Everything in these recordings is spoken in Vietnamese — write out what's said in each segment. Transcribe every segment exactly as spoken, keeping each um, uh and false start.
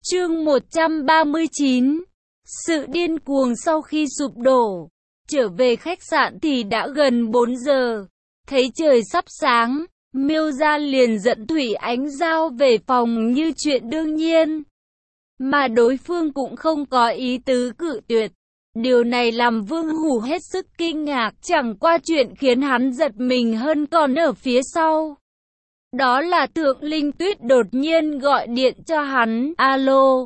Chương một trăm ba mươi chín. Sự điên cuồng sau khi sụp đổ. Trở về khách sạn thì đã gần bốn giờ. Thấy trời sắp sáng, Miêu Gia liền dẫn Thủy Ánh Giao về phòng như chuyện đương nhiên. Mà đối phương cũng không có ý tứ cự tuyệt. Điều này làm Vương Hủ hết sức kinh ngạc, chẳng qua chuyện khiến hắn giật mình hơn còn ở phía sau. Đó là Thượng Linh Tuyết đột nhiên gọi điện cho hắn. Alo,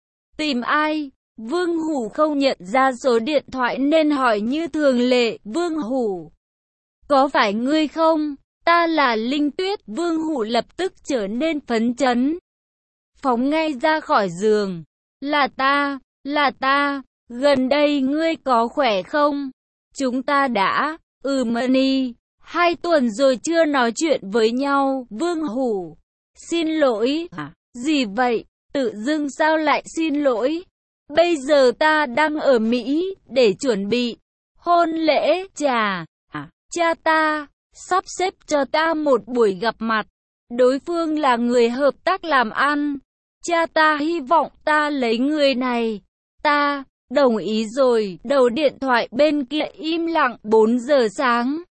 tìm ai? Vương Hủ không nhận ra số điện thoại nên hỏi như thường lệ. Vương Hủ, có phải ngươi không? Ta là Linh Tuyết. Vương Hủ lập tức trở nên phấn chấn, phóng ngay ra khỏi giường. Là ta, là ta, gần đây ngươi có khỏe không? Chúng ta đã, ừ Mani, hai tuần rồi chưa nói chuyện với nhau. Vương Hủ, xin lỗi. À, gì vậy? Tự dưng sao lại xin lỗi? Bây giờ ta đang ở Mỹ để chuẩn bị hôn lễ. Chà, à, cha ta sắp xếp cho ta một buổi gặp mặt. Đối phương là người hợp tác làm ăn. Cha ta hy vọng ta lấy người này. Ta đồng ý rồi. Đầu điện thoại bên kia im lặng. Bốn giờ sáng.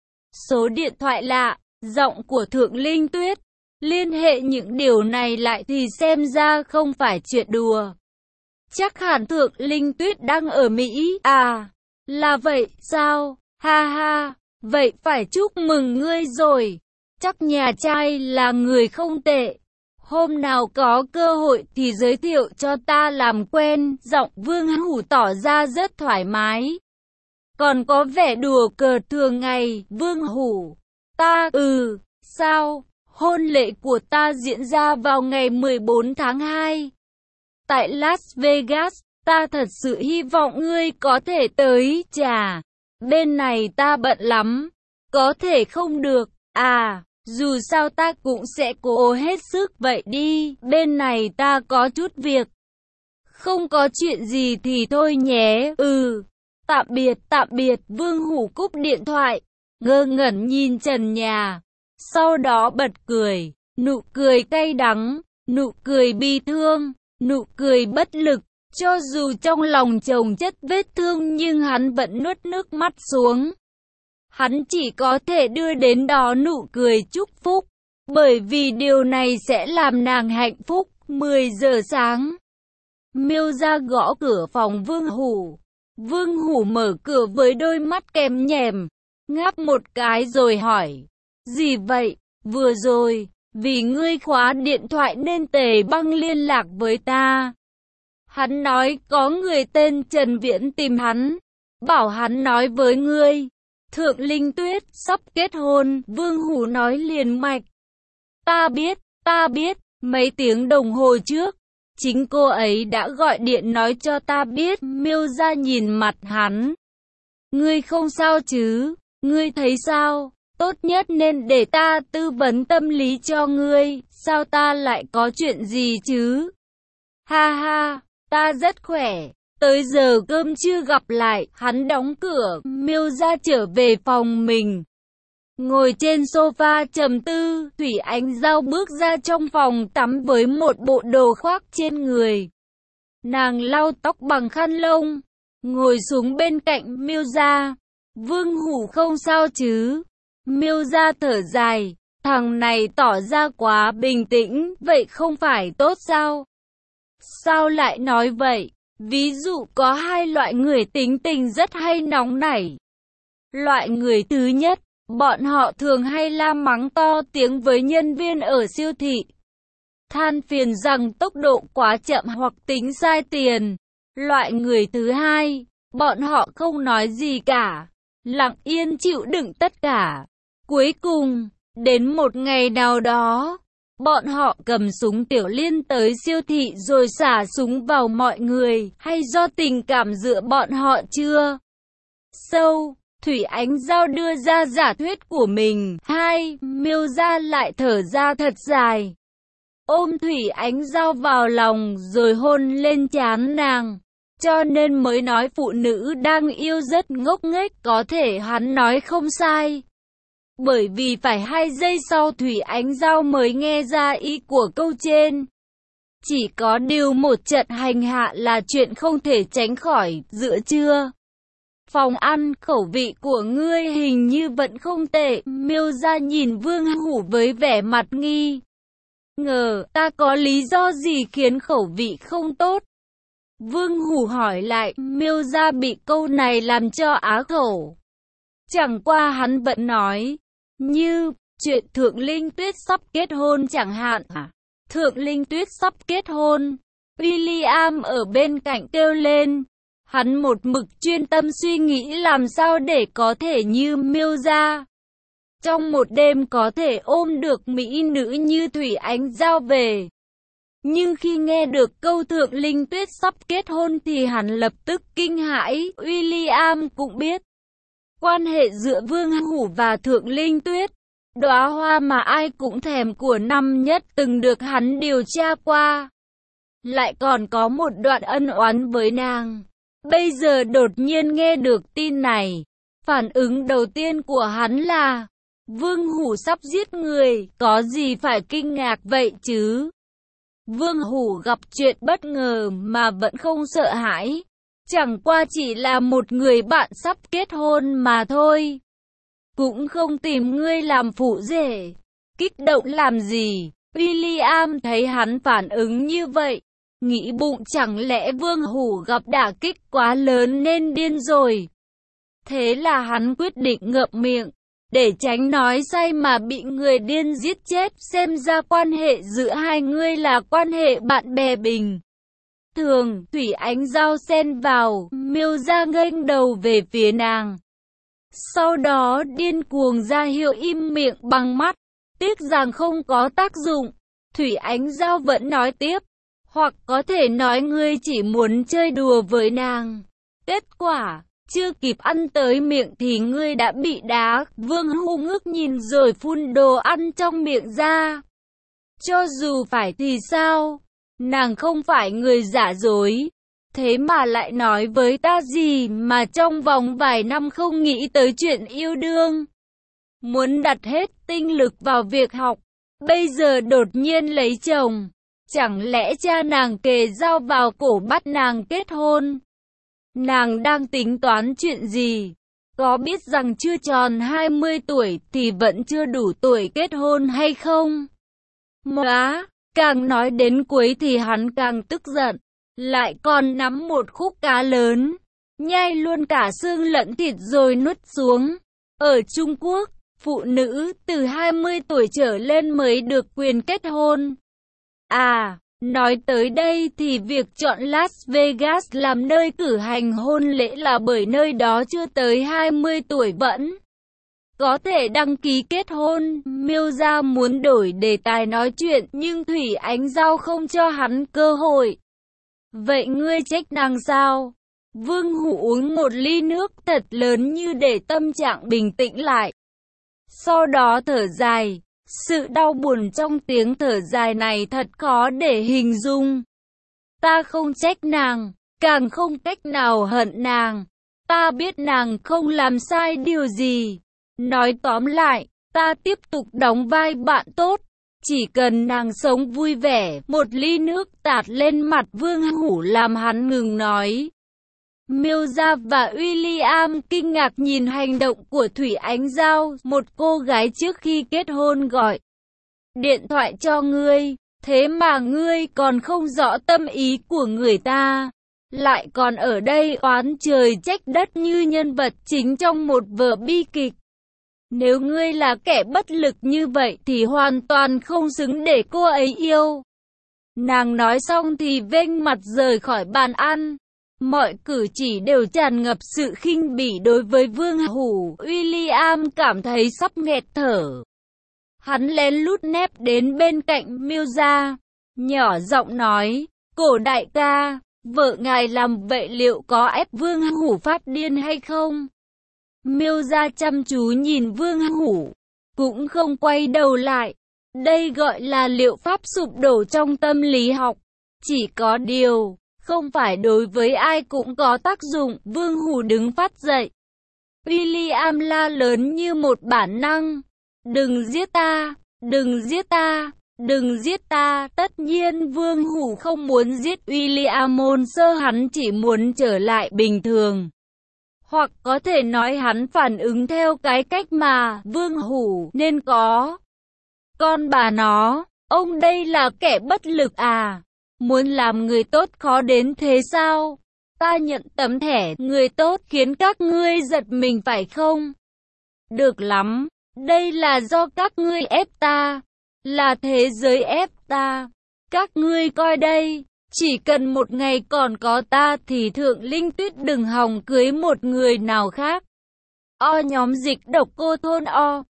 Số điện thoại lạ, giọng của Thượng Linh Tuyết. Liên hệ những điều này lại thì xem ra không phải chuyện đùa. Chắc hẳn Thượng Linh Tuyết đang ở Mỹ. À, là vậy sao? Ha ha, vậy phải chúc mừng ngươi rồi. Chắc nhà trai là người không tệ. Hôm nào có cơ hội thì giới thiệu cho ta làm quen. Giọng Vương Hủ tỏ ra rất thoải mái, còn có vẻ đùa cợt thường ngày. Vương Hủ, ta, ừ, sao? Hôn lễ của ta diễn ra vào ngày mười bốn tháng hai. Tại Las Vegas, ta thật sự hy vọng ngươi có thể tới. Chà, bên này ta bận lắm, có thể không được. À, dù sao ta cũng sẽ cố hết sức vậy đi. Bên này ta có chút việc. Không có chuyện gì thì thôi nhé. Ừ, tạm biệt, tạm biệt. Vương Hủ cúp điện thoại, ngơ ngẩn nhìn trần nhà. Sau đó bật cười, nụ cười cay đắng, nụ cười bi thương, nụ cười bất lực. Cho dù trong lòng chồng chất vết thương nhưng hắn vẫn nuốt nước mắt xuống. Hắn chỉ có thể đưa đến đó nụ cười chúc phúc, bởi vì điều này sẽ làm nàng hạnh phúc. Mười giờ sáng, Miêu Gia gõ cửa phòng Vương Hủ. Vương Hủ mở cửa với đôi mắt kèm nhèm, ngáp một cái rồi hỏi, gì vậy? Vừa rồi, vì ngươi khóa điện thoại nên Tề Băng liên lạc với ta. Hắn nói có người tên Trần Viễn tìm hắn, bảo hắn nói với ngươi. Thượng Linh Tuyết sắp kết hôn. Vương Hủ nói liền mạch. Ta biết, ta biết, mấy tiếng đồng hồ trước, chính cô ấy đã gọi điện nói cho ta biết. Miêu Gia nhìn mặt hắn. Ngươi không sao chứ? Ngươi thấy sao? Tốt nhất nên để ta tư vấn tâm lý cho ngươi. Sao ta lại có chuyện gì chứ? Ha ha, ta rất khỏe. Tới giờ cơm chưa gặp lại. Hắn đóng cửa. Miêu Gia trở về phòng mình, ngồi trên sofa trầm tư. Thủy Ánh Giao bước ra trong phòng tắm với một bộ đồ khoác trên người. Nàng lau tóc bằng khăn lông, ngồi xuống bên cạnh Miêu Gia. Vương Hủ không sao chứ? Miêu Gia thở dài. Thằng này tỏ ra quá bình tĩnh, vậy không phải tốt sao? Sao lại nói vậy? Ví dụ có hai loại người tính tình rất hay nóng nảy. Loại người thứ nhất, bọn họ thường hay la mắng to tiếng với nhân viên ở siêu thị, than phiền rằng tốc độ quá chậm hoặc tính sai tiền. Loại người thứ hai, bọn họ không nói gì cả, lặng yên chịu đựng tất cả. Cuối cùng, đến một ngày nào đó, bọn họ cầm súng tiểu liên tới siêu thị rồi xả súng vào mọi người. Hay do tình cảm giữa bọn họ chưa sâu? Thủy Ánh Giao đưa ra giả thuyết của mình. Hai, Miêu Gia lại thở ra thật dài, ôm Thủy Ánh Giao vào lòng rồi hôn lên trán nàng. Cho nên mới nói phụ nữ đang yêu rất ngốc nghếch. Có thể hắn nói không sai, bởi vì phải hai giây sau Thủy Ánh Giao mới nghe ra ý của câu trên. Chỉ có điều một trận hành hạ là chuyện không thể tránh khỏi, giữa trưa. Phòng ăn, khẩu vị của ngươi hình như vẫn không tệ. Miêu Gia nhìn Vương Hủ với vẻ mặt nghi ngờ, ta có lý do gì khiến khẩu vị không tốt? Vương Hủ hỏi lại, Miêu Gia bị câu này làm cho á khẩu. Chẳng qua hắn vẫn nói, như, chuyện Thượng Linh Tuyết sắp kết hôn chẳng hạn. À, Thượng Linh Tuyết sắp kết hôn. William ở bên cạnh kêu lên. Hắn một mực chuyên tâm suy nghĩ làm sao để có thể như Miêu Gia. Trong một đêm có thể ôm được mỹ nữ như Thủy Ánh Giao về. Nhưng khi nghe được câu Thượng Linh Tuyết sắp kết hôn thì hắn lập tức kinh hãi. William cũng biết quan hệ giữa Vương Hủ và Thượng Linh Tuyết, đóa hoa mà ai cũng thèm của năm nhất từng được hắn điều tra qua. Lại còn có một đoạn ân oán với nàng. Bây giờ đột nhiên nghe được tin này, phản ứng đầu tiên của hắn là Vương Hủ sắp giết người, có gì phải kinh ngạc vậy chứ? Vương Hủ gặp chuyện bất ngờ mà vẫn không sợ hãi, chẳng qua chỉ là một người bạn sắp kết hôn mà thôi. Cũng không tìm ngươi làm phụ rể, kích động làm gì? William thấy hắn phản ứng như vậy, nghĩ bụng chẳng lẽ Vương Hủ gặp đả kích quá lớn nên điên rồi. Thế là hắn quyết định ngậm miệng, để tránh nói say mà bị người điên giết chết. Xem ra quan hệ giữa hai ngươi là quan hệ bạn bè bình thường. Thủy Ánh Giao xen vào, Miêu Gia nghênh đầu về phía nàng. Sau đó điên cuồng ra hiệu im miệng bằng mắt, tiếc rằng không có tác dụng. Thủy Ánh Giao vẫn nói tiếp, hoặc có thể nói ngươi chỉ muốn chơi đùa với nàng. Kết quả, chưa kịp ăn tới miệng thì ngươi đã bị đá. Vương Hủ ngước nhìn rồi phun đồ ăn trong miệng ra. Cho dù phải thì sao? Nàng không phải người giả dối. Thế mà lại nói với ta gì mà trong vòng vài năm không nghĩ tới chuyện yêu đương. Muốn đặt hết tinh lực vào việc học. Bây giờ đột nhiên lấy chồng. Chẳng lẽ cha nàng kề dao vào cổ bắt nàng kết hôn? Nàng đang tính toán chuyện gì? Có biết rằng chưa tròn hai mươi tuổi thì vẫn chưa đủ tuổi kết hôn hay không? Móa, càng nói đến cuối thì hắn càng tức giận. Lại còn nắm một khúc cá lớn, nhai luôn cả xương lẫn thịt rồi nuốt xuống. Ở Trung Quốc, phụ nữ từ hai mươi tuổi trở lên mới được quyền kết hôn. À, nói tới đây thì việc chọn Las Vegas làm nơi cử hành hôn lễ là bởi nơi đó chưa tới hai mươi tuổi vẫn có thể đăng ký kết hôn. Miêu Gia muốn đổi đề tài nói chuyện nhưng Thủy Ánh Giao không cho hắn cơ hội. Vậy ngươi trách nàng sao? Vương Hủ uống một ly nước thật lớn như để tâm trạng bình tĩnh lại. Sau đó thở dài. Sự đau buồn trong tiếng thở dài này thật khó để hình dung. Ta không trách nàng, càng không cách nào hận nàng. Ta biết nàng không làm sai điều gì. Nói tóm lại, ta tiếp tục đóng vai bạn tốt. Chỉ cần nàng sống vui vẻ. Một ly nước tạt lên mặt Vương Hủ làm hắn ngừng nói. Miêu Gia và William kinh ngạc nhìn hành động của Thủy Ánh Giao, một cô gái trước khi kết hôn gọi điện thoại cho ngươi, thế mà ngươi còn không rõ tâm ý của người ta, lại còn ở đây oán trời trách đất như nhân vật chính trong một vở bi kịch. Nếu ngươi là kẻ bất lực như vậy thì hoàn toàn không xứng để cô ấy yêu. Nàng nói xong thì vênh mặt rời khỏi bàn ăn. Mọi cử chỉ đều tràn ngập sự khinh bỉ đối với Vương Hủ. William cảm thấy sắp nghẹt thở. Hắn lén lút nép đến bên cạnh Miêu Gia, nhỏ giọng nói, Cổ đại ca, vợ ngài làm vậy liệu có ép Vương Hủ phát điên hay không? Miêu Gia chăm chú nhìn Vương Hủ, cũng không quay đầu lại. Đây gọi là liệu pháp sụp đổ trong tâm lý học. Chỉ có điều, không phải đối với ai cũng có tác dụng. Vương Hủ đứng phát dậy. William la lớn như một bản năng. Đừng giết ta, đừng giết ta. Đừng giết ta. Tất nhiên Vương Hủ không muốn giết William Monster, hắn chỉ muốn trở lại bình thường. Hoặc có thể nói hắn phản ứng theo cái cách mà Vương Hủ nên có. Con bà nó, ông đây là kẻ bất lực à? Muốn làm người tốt khó đến thế sao? Ta nhận tấm thẻ người tốt khiến các ngươi giật mình phải không? Được lắm, đây là do các ngươi ép ta. Là thế giới ép ta. Các ngươi coi đây, chỉ cần một ngày còn có ta thì Thượng Linh Tuyết đừng hòng cưới một người nào khác. O nhóm dịch độc cô thôn O.